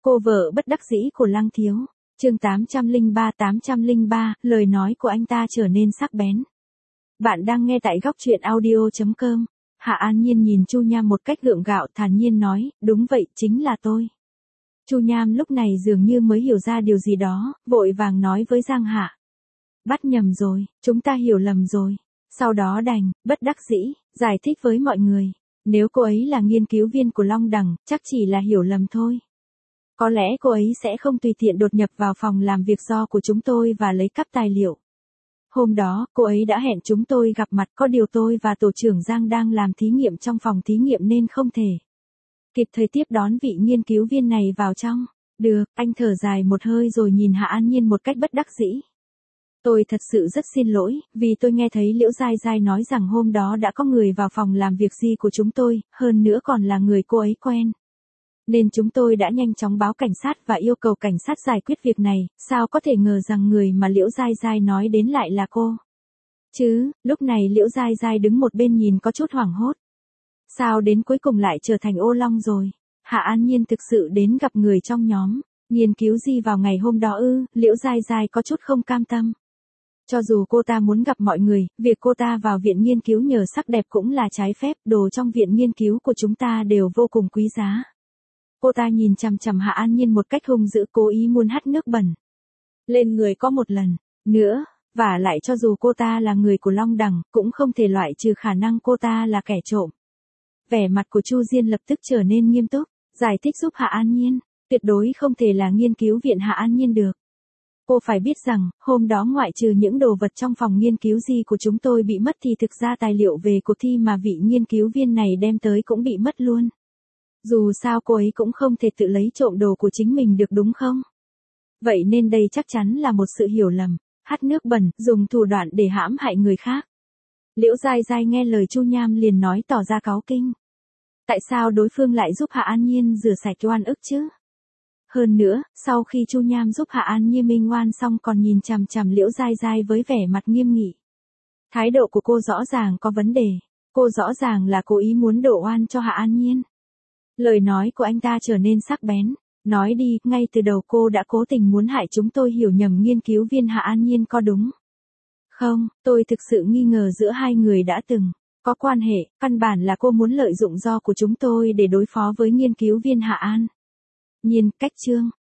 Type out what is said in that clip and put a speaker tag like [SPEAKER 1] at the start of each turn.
[SPEAKER 1] Cô vợ bất đắc dĩ của Lăng Thiếu. Chương 803, lời nói của anh ta trở nên sắc bén. Bạn đang nghe tại góc truyện audio.com. Hạ An Nhiên nhìn Chu Nham một cách gượng gạo, thản nhiên nói, đúng vậy, chính là tôi. Chu Nham lúc này dường như mới hiểu ra điều gì đó, vội vàng nói với Giang Hạ. Bắt nhầm rồi, chúng ta hiểu lầm rồi. Sau đó đành, bất đắc dĩ, giải thích với mọi người. Nếu cô ấy là nghiên cứu viên của Long Đằng, chắc chỉ là hiểu lầm thôi. Có lẽ cô ấy sẽ không tùy tiện đột nhập vào phòng làm việc do của chúng tôi và lấy cắp tài liệu. Hôm đó, cô ấy đã hẹn chúng tôi gặp mặt, có điều tôi và tổ trưởng Giang đang làm thí nghiệm trong phòng thí nghiệm nên không thể kịp thời tiếp đón vị nghiên cứu viên này vào trong. Được, anh thở dài một hơi rồi nhìn Hạ An Nhiên một cách bất đắc dĩ. Tôi thật sự rất xin lỗi, vì tôi nghe thấy Liễu Giai Giai nói rằng hôm đó đã có người vào phòng làm việc gì của chúng tôi, hơn nữa còn là người cô ấy quen. Nên chúng tôi đã nhanh chóng báo cảnh sát và yêu cầu cảnh sát giải quyết việc này, sao có thể ngờ rằng người mà Liễu Giai Giai nói đến lại là cô. Chứ, lúc này Liễu Giai Giai đứng một bên nhìn có chút hoảng hốt. Sao đến cuối cùng lại trở thành ô long rồi? Hạ An Nhiên thực sự đến gặp người trong nhóm, nghiên cứu gì vào ngày hôm đó ư? Liễu Giai Giai có chút không cam tâm. Cho dù cô ta muốn gặp mọi người, việc cô ta vào viện nghiên cứu nhờ sắc đẹp cũng là trái phép, đồ trong viện nghiên cứu của chúng ta đều vô cùng quý giá. Cô ta nhìn chằm chằm Hạ An Nhiên một cách hung dữ, cố ý muốn hắt nước bẩn lên người có một lần nữa, và lại cho dù cô ta là người của Long Đằng, cũng không thể loại trừ khả năng cô ta là kẻ trộm. Vẻ mặt của Chu Diên lập tức trở nên nghiêm túc, giải thích giúp Hạ An Nhiên, tuyệt đối không thể là nghiên cứu viện Hạ An Nhiên được. Cô phải biết rằng, hôm đó ngoại trừ những đồ vật trong phòng nghiên cứu gì của chúng tôi bị mất thì thực ra tài liệu về cuộc thi mà vị nghiên cứu viên này đem tới cũng bị mất luôn. Dù sao cô ấy cũng không thể tự lấy trộm đồ của chính mình được đúng không? Vậy nên đây chắc chắn là một sự hiểu lầm, hắt nước bẩn, dùng thủ đoạn để hãm hại người khác. Liễu Giai Giai nghe lời Chu Nham liền nói tỏ ra cáu kinh. Tại sao đối phương lại giúp Hạ An Nhiên rửa sạch oan ức chứ? Hơn nữa, sau khi Chu Nham giúp Hạ An Nhiên minh oan xong còn nhìn chằm chằm Liễu Giai Giai với vẻ mặt nghiêm nghị. Thái độ của cô rõ ràng có vấn đề, cô rõ ràng là cố ý muốn đổ oan cho Hạ An Nhiên. Lời nói của anh ta trở nên sắc bén, nói đi, ngay từ đầu cô đã cố tình muốn hại chúng tôi hiểu nhầm nghiên cứu viên Hạ An Nhiên có đúng không? Tôi thực sự nghi ngờ giữa hai người đã từng có quan hệ, căn bản là cô muốn lợi dụng do của chúng tôi để đối phó với nghiên cứu viên Hạ An Nhiên. Cách chương